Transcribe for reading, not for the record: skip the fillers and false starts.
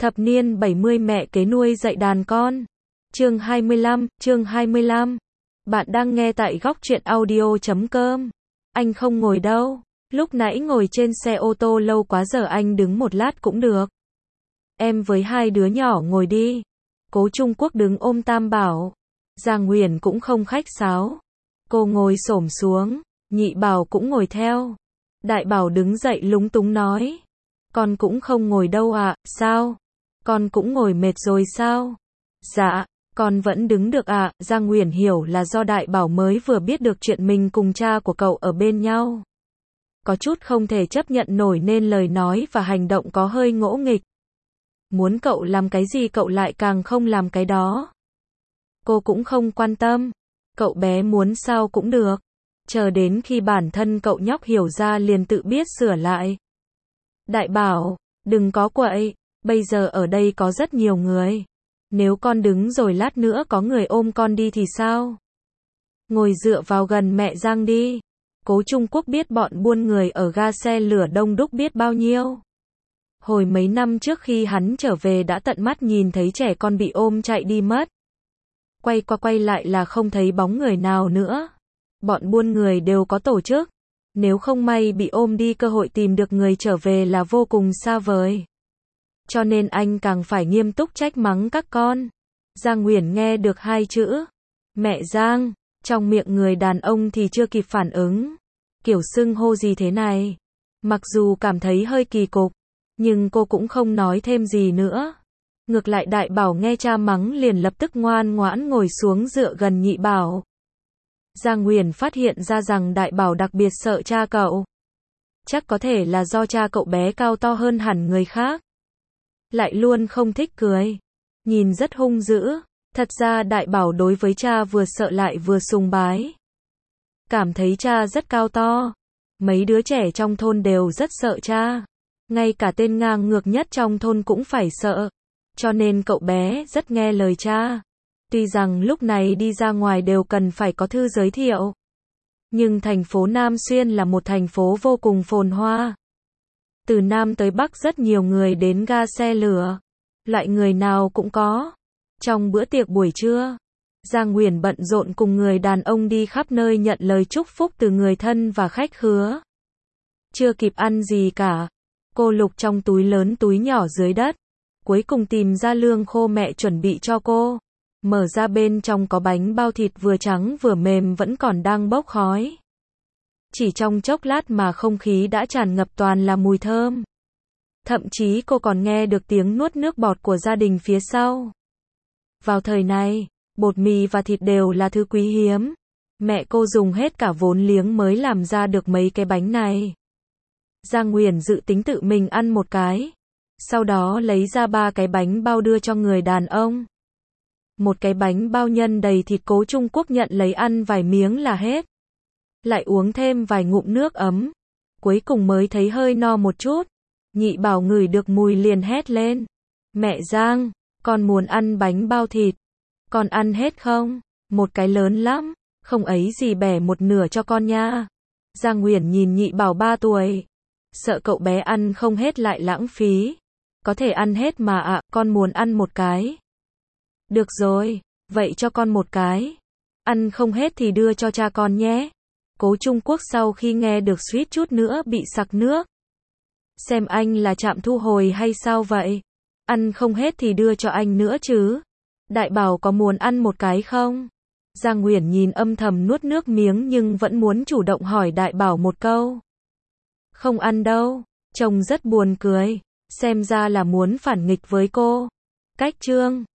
Thập niên 70 mẹ kế nuôi dạy đàn con. Chương 25. Bạn đang nghe tại góc truyện audio.com. Anh không ngồi đâu. Lúc nãy ngồi trên xe ô tô lâu quá, giờ anh đứng một lát cũng được. Em với hai đứa nhỏ ngồi đi. Cố Trung Quốc đứng ôm Tam Bảo. Giang Huyền cũng không khách sáo. Cô ngồi xổm xuống, Nhị Bảo cũng ngồi theo. Đại Bảo đứng dậy lúng túng nói. Con cũng không ngồi đâu ạ. Sao? Con cũng ngồi mệt rồi sao? Dạ, con vẫn đứng được ạ. Giang Huyền hiểu là do Đại Bảo mới vừa biết được chuyện mình cùng cha của cậu ở bên nhau. Có chút không thể chấp nhận nổi nên lời nói và hành động có hơi ngỗ nghịch. Muốn cậu làm cái gì cậu lại càng không làm cái đó. Cô cũng không quan tâm. Cậu bé muốn sao cũng được. Chờ đến khi bản thân cậu nhóc hiểu ra liền tự biết sửa lại. Đại Bảo, đừng có quậy. Bây giờ ở đây có rất nhiều người. Nếu con đứng rồi lát nữa có người ôm con đi thì sao? Ngồi dựa vào gần mẹ Giang đi. Cố Trung Quốc biết bọn buôn người ở ga xe lửa đông đúc biết bao nhiêu. Hồi mấy năm trước khi hắn trở về đã tận mắt nhìn thấy trẻ con bị ôm chạy đi mất. Quay qua quay lại là không thấy bóng người nào nữa. Bọn buôn người đều có tổ chức. Nếu không may bị ôm đi, cơ hội tìm được người trở về là vô cùng xa vời. Cho nên anh càng phải nghiêm túc trách mắng các con. Giang Huyền nghe được hai chữ mẹ Giang, trong miệng người đàn ông thì chưa kịp phản ứng. Kiểu xưng hô gì thế này? Mặc dù cảm thấy hơi kỳ cục, nhưng cô cũng không nói thêm gì nữa. Ngược lại Đại Bảo nghe cha mắng liền lập tức ngoan ngoãn ngồi xuống dựa gần Nhị Bảo. Giang Huyền phát hiện ra rằng Đại Bảo đặc biệt sợ cha cậu. Chắc có thể là do cha cậu bé cao to hơn hẳn người khác. Lại luôn không thích cười. Nhìn rất hung dữ. Thật ra Đại Bảo đối với cha vừa sợ lại vừa sùng bái. Cảm thấy cha rất cao to. Mấy đứa trẻ trong thôn đều rất sợ cha. Ngay cả tên ngang ngược nhất trong thôn cũng phải sợ. Cho nên cậu bé rất nghe lời cha. Tuy rằng lúc này đi ra ngoài đều cần phải có thư giới thiệu. Nhưng thành phố Nam Xuyên là một thành phố vô cùng phồn hoa. Từ Nam tới Bắc rất nhiều người đến ga xe lửa. Loại người nào cũng có. Trong bữa tiệc buổi trưa, Giang Huyền bận rộn cùng người đàn ông đi khắp nơi nhận lời chúc phúc từ người thân và khách khứa. Chưa kịp ăn gì cả, cô lục trong túi lớn túi nhỏ dưới đất. Cuối cùng tìm ra lương khô mẹ chuẩn bị cho cô. Mở ra bên trong có bánh bao thịt vừa trắng vừa mềm vẫn còn đang bốc khói. Chỉ trong chốc lát mà không khí đã tràn ngập toàn là mùi thơm. Thậm chí cô còn nghe được tiếng nuốt nước bọt của gia đình phía sau. Vào thời này, bột mì và thịt đều là thứ quý hiếm. Mẹ cô dùng hết cả vốn liếng mới làm ra được mấy cái bánh này. Giang Huyền dự tính tự mình ăn một cái. Sau đó lấy ra 3 cái bánh bao đưa cho người đàn ông. Một cái bánh bao nhân đầy thịt. Cố Trung Quốc nhận lấy ăn vài miếng là hết. Lại uống thêm vài ngụm nước ấm. Cuối cùng mới thấy hơi no một chút. Nhị Bảo ngửi được mùi liền hét lên. Mẹ Giang, con muốn ăn bánh bao thịt. Con ăn hết không? Một cái lớn lắm. Không ấy gì bẻ một nửa cho con nha. Giang Huyền nhìn Nhị Bảo 3 tuổi. Sợ cậu bé ăn không hết lại lãng phí. Có thể ăn hết mà ạ, con muốn ăn một cái. Được rồi, vậy cho con một cái. Ăn không hết thì đưa cho cha con nhé. Cố Trung Quốc sau khi nghe được suýt chút nữa bị sặc nước. Xem anh là trạm thu hồi hay sao vậy? Ăn không hết thì đưa cho anh nữa chứ. Đại Bảo có muốn ăn một cái không? Giang Huyền nhìn âm thầm nuốt nước miếng nhưng vẫn muốn chủ động hỏi Đại Bảo một câu. Không ăn đâu, trông rất buồn cười. Xem ra là muốn phản nghịch với cô. Cách chương